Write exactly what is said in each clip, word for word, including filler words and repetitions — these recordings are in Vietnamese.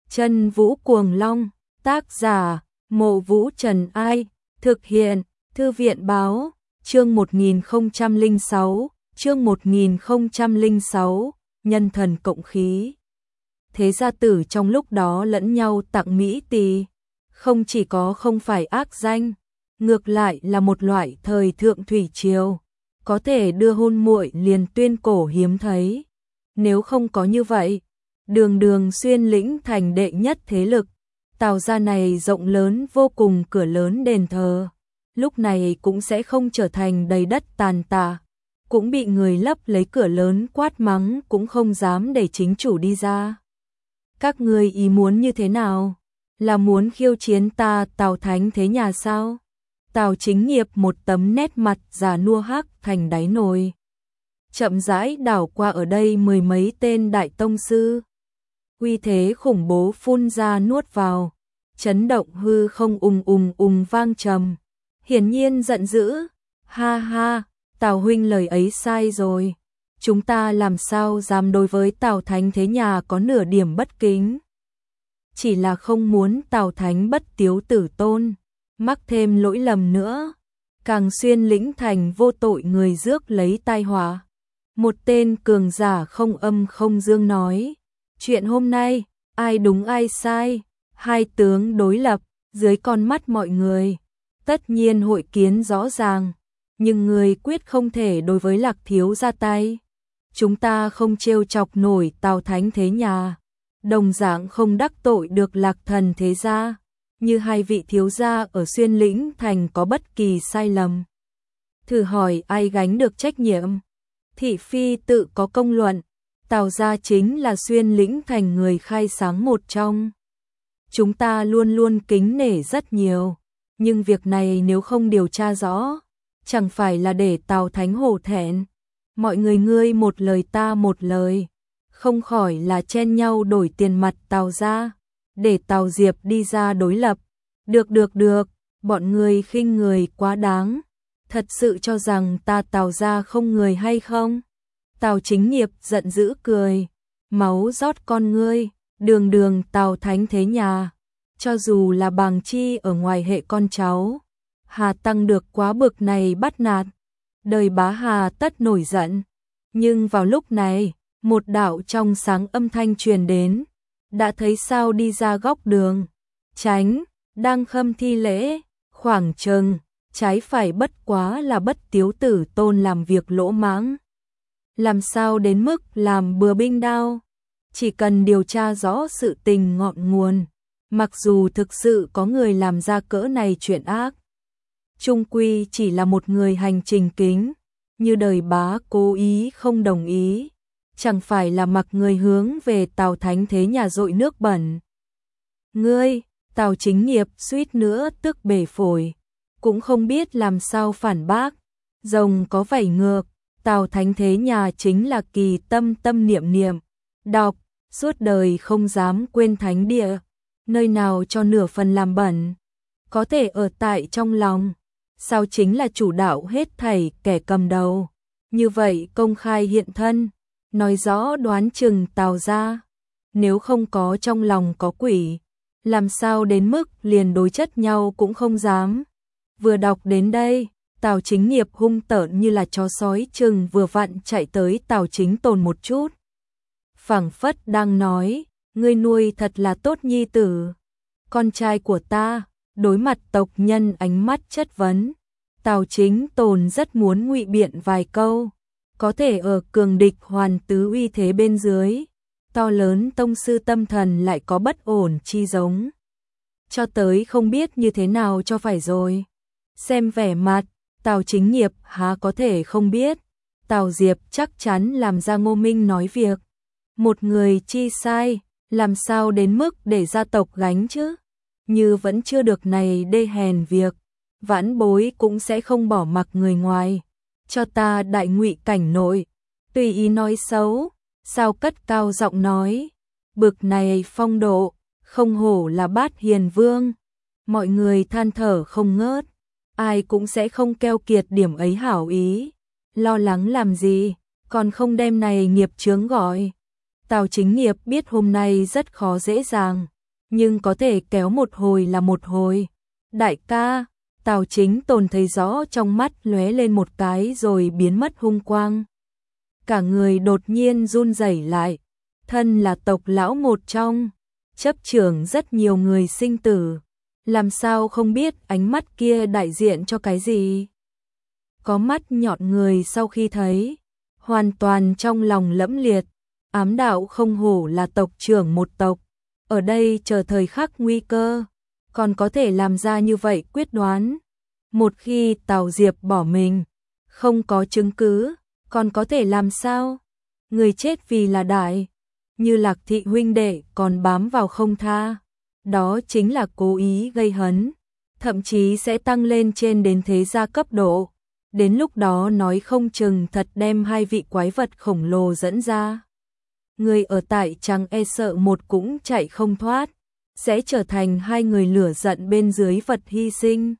Chân Vũ Cuồng Long, tác giả, Mộ Vũ Trần Ai, thực hiện, Thư viện Báo, chương một nghìn không trăm lẻ sáu, chương một nghìn không trăm lẻ sáu, nhân thần cộng khí. Thế gia tử trong lúc đó lẫn nhau tặng mỹ tỳ, không chỉ có không phải ác danh, ngược lại là một loại thời thượng thủy triều, có thể đưa hôn muội liền tuyên cổ hiếm thấy. Nếu không có như vậy, đường đường xuyên lĩnh thành đệ nhất thế lực, Tào gia này rộng lớn vô cùng cửa lớn đền thờ, lúc này cũng sẽ không trở thành đầy đất tàn tạ, cũng bị người lấp lấy cửa lớn quát mắng cũng không dám để chính chủ đi ra. Các ngươi ý muốn như thế nào? Là muốn khiêu chiến ta Tào Thánh thế nhà sao? Tào Chính Nghiệp một tấm nét mặt già nua hắc thành đáy nồi, chậm rãi đảo qua ở đây mười mấy tên đại tông sư. Uy thế khủng bố phun ra nuốt vào, chấn động hư không ùng ùng ùng vang trầm. Hiển nhiên giận dữ, ha ha, Tào huynh lời ấy sai rồi. Chúng ta làm sao dám đối với Tào Thánh thế nhà có nửa điểm bất kính. Chỉ là không muốn Tào Thánh bất tiếu tử tôn, mắc thêm lỗi lầm nữa, càng xuyên lĩnh thành vô tội người rước lấy tai họa. Một tên cường giả không âm không dương nói, chuyện hôm nay, ai đúng ai sai, hai tướng đối lập, dưới con mắt mọi người, tất nhiên hội kiến rõ ràng, nhưng người quyết không thể đối với Lạc thiếu ra tay. Chúng ta không trêu chọc nổi Tào Thánh thế nhà, đồng dạng không đắc tội được Lạc thần thế gia, như hai vị thiếu gia ở xuyên lĩnh thành có bất kỳ sai lầm. Thử hỏi ai gánh được trách nhiệm? Thị phi tự có công luận, Tào gia chính là xuyên lĩnh thành người khai sáng một trong. Chúng ta luôn luôn kính nể rất nhiều, nhưng việc này nếu không điều tra rõ, chẳng phải là để Tào Thánh hổ thẹn. Mọi người ngươi một lời ta một lời, không khỏi là chen nhau đổi tiền mặt Tào gia, để Tào Diệp đi ra đối lập. Được được được, bọn người khinh người quá đáng, thật sự cho rằng ta Tào gia không người hay không? Tào Chính Nghiệp giận dữ cười, máu rót con ngươi, đường đường Tào Thánh thế nhà, cho dù là bàng chi ở ngoài hệ con cháu, hà tăng được quá bực này bắt nạt, đời bá hà tất nổi giận. Nhưng vào lúc này, một đạo trong sáng âm thanh truyền đến, đã thấy sao đi ra góc đường, tránh, đang khâm thi lễ, khoảng chừng, trái phải bất quá là bất tiếu tử tôn làm việc lỗ mãng. Làm sao đến mức làm bừa binh đao? Chỉ cần điều tra rõ sự tình ngọn nguồn, mặc dù thực sự có người làm ra cỡ này chuyện ác, chung quy chỉ là một người hành trình kính, như đời bá cố ý không đồng ý, chẳng phải là mặc người hướng về Tào Thánh thế nhà dội nước bẩn. Ngươi, Tào Chính Nghiệp suýt nữa tức bể phổi, cũng không biết làm sao phản bác. Rồng có vảy ngược, Tào Thánh thế nhà chính là kỳ tâm tâm niệm niệm, đọc, suốt đời không dám quên thánh địa, nơi nào cho nửa phần làm bẩn, có thể ở tại trong lòng, sao chính là chủ đạo hết thảy kẻ cầm đầu. Như vậy công khai hiện thân, nói rõ đoán chừng Tào gia, nếu không có trong lòng có quỷ, làm sao đến mức liền đối chất nhau cũng không dám. Vừa đọc đến đây, Tào Chính Nghiệp hung tợn như là chó sói chừng vừa vặn chạy tới Tào Chính Tồn một chút. Phảng phất đang nói, ngươi nuôi thật là tốt nhi tử, con trai của ta. Đối mặt tộc nhân ánh mắt chất vấn, Tào Chính Tồn rất muốn ngụy biện vài câu, có thể ở cường địch hoàn tứ uy thế bên dưới, to lớn tông sư tâm thần lại có bất ổn chi giống. Cho tới không biết như thế nào cho phải rồi. Xem vẻ mặt, Tào Chính Nghiệp há có thể không biết, Tào Diệp chắc chắn làm ra Ngô Minh nói việc. Một người chi sai, làm sao đến mức để gia tộc gánh chứ? Như vẫn chưa được này đê hèn việc, vãn bối cũng sẽ không bỏ mặc người ngoài, cho ta đại ngụy cảnh nội, tùy ý nói xấu, sao cất cao giọng nói, bực này phong độ, không hổ là Bát Hiền Vương. Mọi người than thở không ngớt, ai cũng sẽ không keo kiệt điểm ấy hảo ý, lo lắng làm gì, còn không đem này nghiệp chướng gọi. Tào Chính Nghiệp biết hôm nay rất khó dễ dàng, nhưng có thể kéo một hồi là một hồi. Đại ca, Tào Chính Tồn thấy rõ trong mắt lóe lên một cái rồi biến mất hung quang. Cả người đột nhiên run rẩy lại, thân là tộc lão một trong, chấp trưởng rất nhiều người sinh tử. Làm sao không biết ánh mắt kia đại diện cho cái gì? Có mắt nhọn người sau khi thấy, hoàn toàn trong lòng lẫm liệt, ám đạo không hổ là tộc trưởng một tộc, ở đây chờ thời khắc nguy cơ, còn có thể làm ra như vậy quyết đoán. Một khi Tào Diệp bỏ mình, không có chứng cứ, còn có thể làm sao? Người chết vì là đại, như Lạc Thị huynh đệ còn bám vào không tha, đó chính là cố ý gây hấn, thậm chí sẽ tăng lên trên đến thế gia cấp độ. Đến lúc đó nói không chừng thật đem hai vị quái vật khổng lồ dẫn ra. Người ở tại chẳng e sợ một cũng chạy không thoát, sẽ trở thành hai người lửa giận bên dưới vật hy sinh.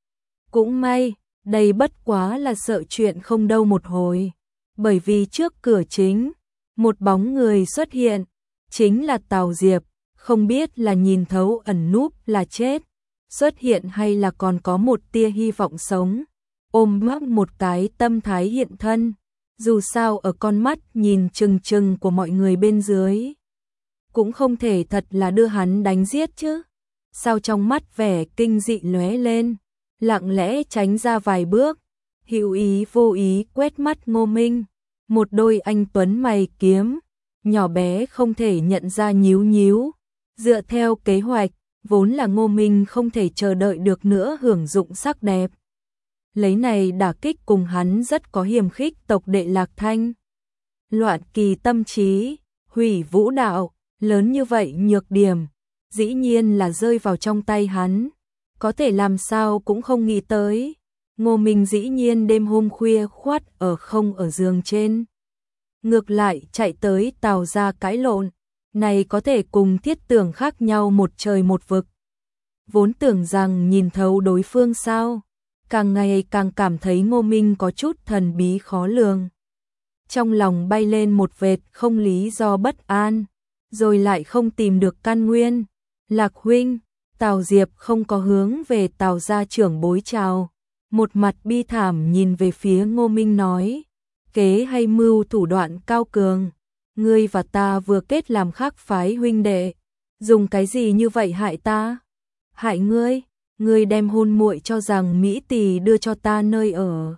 Cũng may, đây bất quá là sợ chuyện không đâu một hồi, bởi vì trước cửa chính, một bóng người xuất hiện, chính là Tào Diệp, không biết là nhìn thấu ẩn núp là chết, xuất hiện hay là còn có một tia hy vọng sống. Ôm mắc một cái tâm thái hiện thân, dù sao ở con mắt nhìn chừng chừng của mọi người bên dưới, cũng không thể thật là đưa hắn đánh giết chứ. Sao trong mắt vẻ kinh dị lóe lên, lặng lẽ tránh ra vài bước, hữu ý vô ý quét mắt Ngô Minh, một đôi anh tuấn mày kiếm, nhỏ bé không thể nhận ra nhíu nhíu. Dựa theo kế hoạch, vốn là Ngô Minh không thể chờ đợi được nữa hưởng dụng sắc đẹp. Lấy này đả kích cùng hắn rất có hiềm khích tộc đệ Lạc Thanh. Loạn kỳ tâm trí, hủy vũ đạo, lớn như vậy nhược điểm, dĩ nhiên là rơi vào trong tay hắn. Có thể làm sao cũng không nghĩ tới. Ngô Minh dĩ nhiên đêm hôm khuya khoắt ở không ở giường trên. Ngược lại chạy tới Tào gia cãi lộn, này có thể cùng Thiết Tưởng khác nhau một trời một vực. Vốn tưởng rằng nhìn thấu đối phương sao, càng ngày càng cảm thấy Ngô Minh có chút thần bí khó lường. Trong lòng bay lên một vệt không lý do bất an, rồi lại không tìm được căn nguyên. Lạc huynh, Tào Diệp không có hướng về Tào gia trưởng bối chào, một mặt bi thảm nhìn về phía Ngô Minh nói, kế hay mưu thủ đoạn cao cường, ngươi và ta vừa kết làm khác phái huynh đệ, dùng cái gì như vậy hại ta? Hại ngươi? Ngươi đem hôn muội cho rằng Mỹ Tỳ đưa cho ta nơi ở.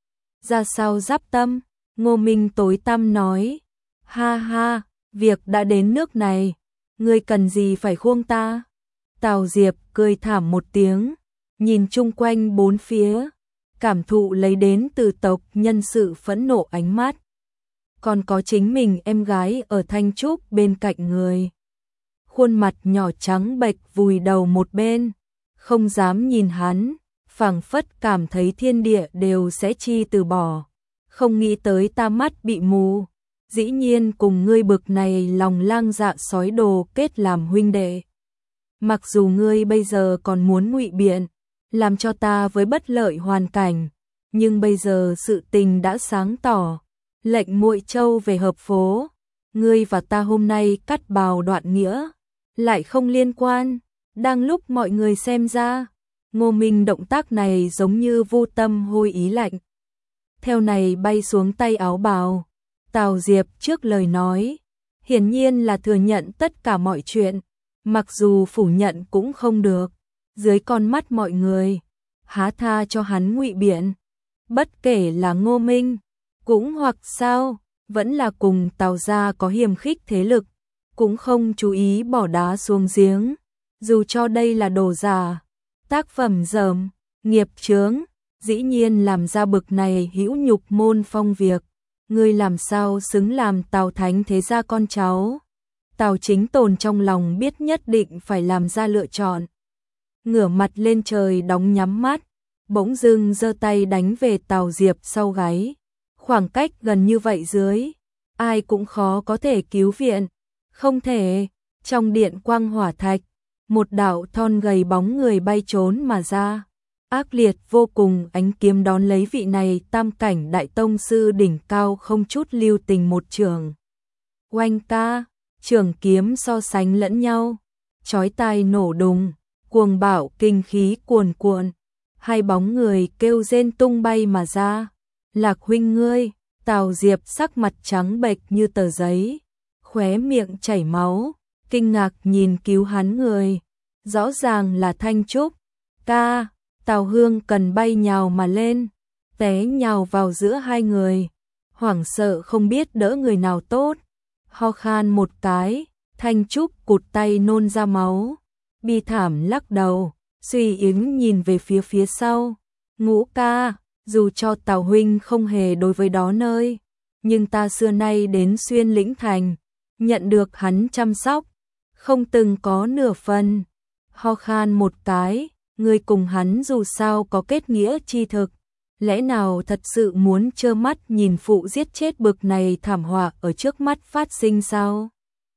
Ra sao giáp tâm? Ngô Minh tối tăm nói, ha ha, việc đã đến nước này, ngươi cần gì phải khuông ta? Tào Diệp cười thảm một tiếng, nhìn chung quanh bốn phía, cảm thụ lấy đến từ tộc nhân sự phẫn nộ ánh mắt. Còn có chính mình em gái ở Thanh Trúc bên cạnh người. Khuôn mặt nhỏ trắng bệch vùi đầu một bên, không dám nhìn hắn, phảng phất cảm thấy thiên địa đều sẽ chi từ bỏ. Không nghĩ tới ta mắt bị mù, dĩ nhiên cùng ngươi bực này lòng lang dạ sói đồ kết làm huynh đệ. Mặc dù ngươi bây giờ còn muốn ngụy biện, làm cho ta với bất lợi hoàn cảnh, nhưng bây giờ sự tình đã sáng tỏ, lệnh muội châu về hợp phố, ngươi và ta hôm nay cắt bào đoạn nghĩa, lại không liên quan. Đang lúc mọi người xem ra, Ngô Minh động tác này giống như vô tâm hôi ý lạnh. Theo này bay xuống tay áo bào, Tào Diệp trước lời nói, hiển nhiên là thừa nhận tất cả mọi chuyện, mặc dù phủ nhận cũng không được, dưới con mắt mọi người, há tha cho hắn ngụy biện. Bất kể là Ngô Minh, cũng hoặc sao, vẫn là cùng Tào gia có hiềm khích thế lực, cũng không chú ý bỏ đá xuống giếng. Dù cho đây là đồ giả, tác phẩm dởm, nghiệp chướng, dĩ nhiên làm ra bực này hữu nhục môn phong việc, ngươi làm sao xứng làm Tào Thánh thế gia con cháu? Tào Chính Tồn trong lòng biết nhất định phải làm ra lựa chọn. Ngửa mặt lên trời đóng nhắm mắt, bỗng dưng giơ tay đánh về Tào Diệp sau gáy. Khoảng cách gần như vậy dưới, ai cũng khó có thể cứu viện. Không thể, trong điện quang hỏa thạch, một đạo thon gầy bóng người bay trốn mà ra. Ác liệt vô cùng ánh kiếm đón lấy vị này tam cảnh đại tông sư đỉnh cao không chút lưu tình một trường. Oanh ca, trường kiếm so sánh lẫn nhau, chói tai nổ đùng, cuồng bạo kinh khí cuồn cuộn, hai bóng người kêu rên tung bay mà ra. Lạc huynh ngươi, Tào Diệp sắc mặt trắng bệch như tờ giấy, khóe miệng chảy máu, kinh ngạc nhìn cứu hắn người, rõ ràng là Thanh Trúc. Ca, Tào Hương Cần bay nhào mà lên, té nhào vào giữa hai người, hoảng sợ không biết đỡ người nào tốt, ho khan một cái, Thanh Trúc cụt tay nôn ra máu, bi thảm lắc đầu, suy yếu nhìn về phía phía sau. Ngũ ca, dù cho Tào huynh không hề đối với đó nơi, nhưng ta xưa nay đến Xuyên Lĩnh Thành, nhận được hắn chăm sóc, không từng có nửa phần. Ho khan một cái, người cùng hắn dù sao có kết nghĩa chi thực, lẽ nào thật sự muốn trơ mắt nhìn phụ giết chết bực này thảm họa ở trước mắt phát sinh sao?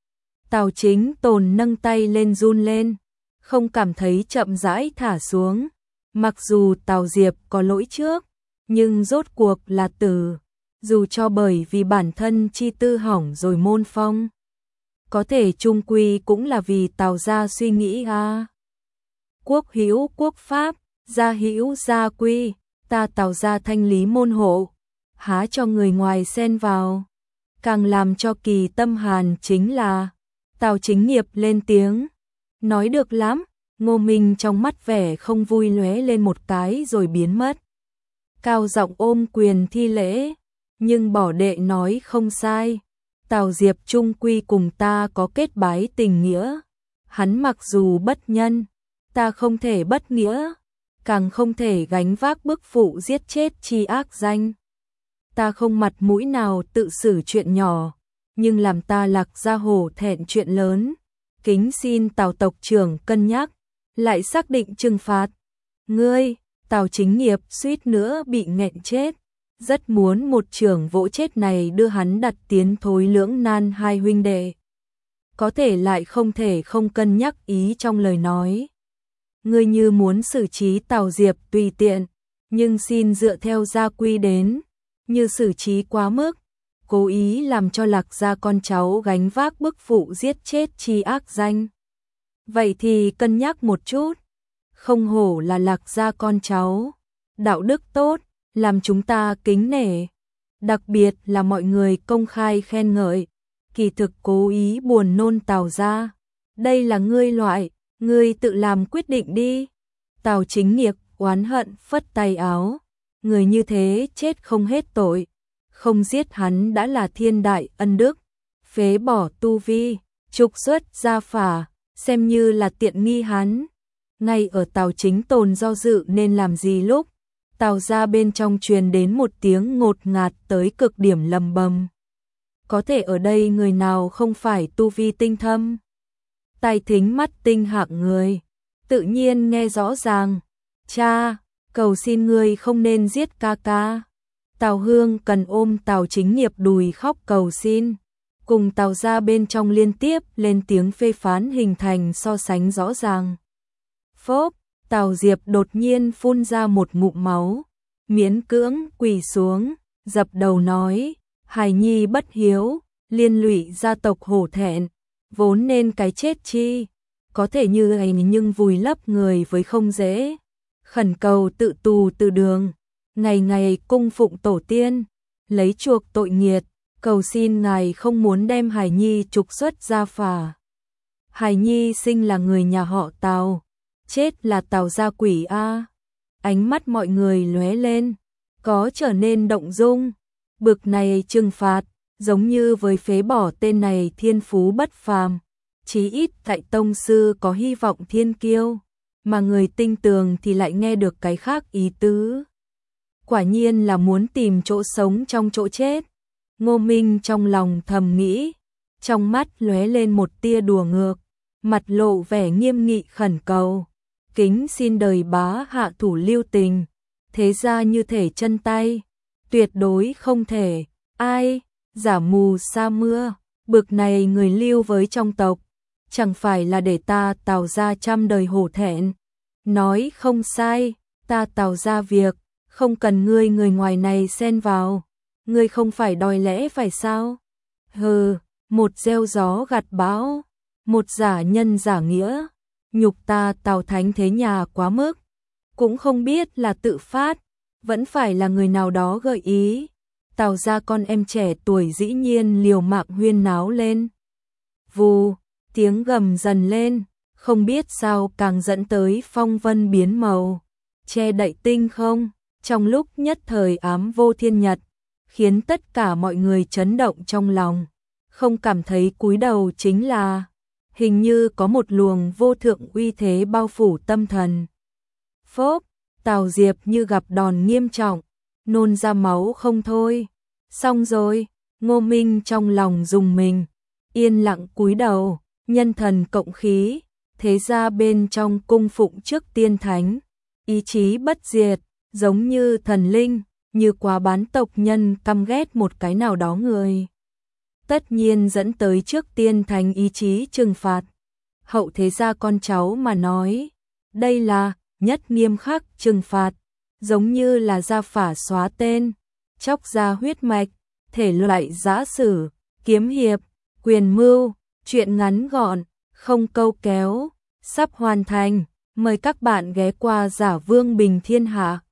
Tào Chính Tồn nâng tay lên run lên, không cảm thấy chậm rãi thả xuống. Mặc dù Tào Diệp có lỗi trước, nhưng rốt cuộc là tử, dù cho bởi vì bản thân chi tư hỏng rồi môn phong, có thể chung quy cũng là vì Tào gia suy nghĩ a. Quốc hữu quốc pháp, gia hữu gia quy, ta Tào gia thanh lý môn hộ, há cho người ngoài xen vào. Càng làm cho Kỳ tâm hàn chính là Tào Chính Nghiệp lên tiếng, nói được lắm. Ngô Minh trong mắt vẻ không vui lóe lên một cái rồi biến mất. Cao giọng ôm quyền thi lễ, nhưng bỏ đệ nói không sai. Tào Diệp chung quy cùng ta có kết bái tình nghĩa. Hắn mặc dù bất nhân, ta không thể bất nghĩa, càng không thể gánh vác bức phụ giết chết chi ác danh. Ta không mặt mũi nào tự xử chuyện nhỏ, nhưng làm ta Lạc gia hổ thẹn chuyện lớn. Kính xin Tào tộc trưởng cân nhắc, lại xác định trừng phạt. Ngươi, Tào Chính Nghiệp suýt nữa bị nghẹn chết, rất muốn một trưởng vỗ chết này đưa hắn đặt tiến thối lưỡng nan hai huynh đệ. Có thể lại không thể không cân nhắc ý trong lời nói. Ngươi như muốn xử trí Tào Diệp tùy tiện, nhưng xin dựa theo gia quy đến, như xử trí quá mức, cố ý làm cho Lạc gia con cháu gánh vác bức phụ giết chết chi ác danh. Vậy thì cân nhắc một chút, không hổ là Lạc gia con cháu, đạo đức tốt, làm chúng ta kính nể, đặc biệt là mọi người công khai khen ngợi, kỳ thực cố ý buồn nôn Tào gia. Đây là ngươi loại, ngươi tự làm quyết định đi. Tào Chính Nghiệp oán hận phất tay áo, người như thế chết không hết tội, không giết hắn đã là thiên đại ân đức, phế bỏ tu vi, trục xuất gia phả, xem như là tiện nghi hắn. Ngay ở Tào Chính Tồn do dự nên làm gì lúc, Tào gia bên trong truyền đến một tiếng ngột ngạt tới cực điểm lầm bầm. Có thể ở đây người nào không phải tu vi tinh thâm, tai thính mắt tinh hạng người, tự nhiên nghe rõ ràng. Cha, cầu xin ngươi không nên giết ca ca. Tào Hương Cần ôm Tào Chính Nghiệp đùi khóc cầu xin, cùng Tào gia bên trong liên tiếp lên tiếng phê phán hình thành so sánh rõ ràng. Phốp, Tào Diệp đột nhiên phun ra một ngụm máu, miễn cưỡng quỳ xuống, dập đầu nói, hài nhi bất hiếu, liên lụy gia tộc hổ thẹn, vốn nên cái chết chi, có thể như ấy nhưng vùi lấp người với không dễ, khẩn cầu tự tù từ đường, ngày ngày cung phụng tổ tiên, lấy chuộc tội nghiệt, cầu xin ngài không muốn đem hài nhi trục xuất gia phả. Hài nhi sinh là người nhà họ Tào, chết là Tào gia quỷ a. Ánh mắt mọi người lóe lên, có trở nên động dung, bực này trừng phạt, giống như với phế bỏ tên này thiên phú bất phàm, chí ít tại tông sư có hy vọng thiên kiêu, mà người tinh tường thì lại nghe được cái khác ý tứ. Quả nhiên là muốn tìm chỗ sống trong chỗ chết. Ngô Minh trong lòng thầm nghĩ, trong mắt lóe lên một tia đùa ngược, mặt lộ vẻ nghiêm nghị khẩn cầu, kính xin đời bá hạ thủ lưu tình, thế ra như thể chân tay, tuyệt đối không thể. Ai, giả mù sa mưa, bực này người lưu với trong tộc, chẳng phải là để ta Tào gia trăm đời hổ thẹn. Nói không sai, ta Tào gia việc, không cần ngươi người ngoài này xen vào, ngươi không phải đòi lẽ phải sao? Hừ, một gieo gió gặt bão, một giả nhân giả nghĩa, nhục ta Tào Thánh thế nhà quá mức, cũng không biết là tự phát, vẫn phải là người nào đó gợi ý. Tào gia con em trẻ tuổi dĩ nhiên liều mạng huyên náo lên. Vù, tiếng gầm dần lên, không biết sao càng dẫn tới phong vân biến màu, che đậy tinh không, trong lúc nhất thời ám vô thiên nhật, khiến tất cả mọi người chấn động trong lòng, không cảm thấy cúi đầu chính là, hình như có một luồng vô thượng uy thế bao phủ tâm thần. Phốp, Tào Diệp như gặp đòn nghiêm trọng, nôn ra máu không thôi. Xong rồi, Ngô Minh trong lòng rùng mình, yên lặng cúi đầu, nhân thần cộng khí, thế ra bên trong cung phụng trước tiên thánh, ý chí bất diệt, giống như thần linh, như quá bán tộc nhân căm ghét một cái nào đó người. Tất nhiên dẫn tới trước tiên thánh ý chí trừng phạt. Hậu thế gia con cháu mà nói, đây là nhất nghiêm khắc trừng phạt, giống như là gia phả xóa tên, chóc ra huyết mạch, thể loại giã sử, kiếm hiệp, quyền mưu, chuyện ngắn gọn, không câu kéo, sắp hoàn thành, mời các bạn ghé qua Giả Vương Bình Thiên Hạ.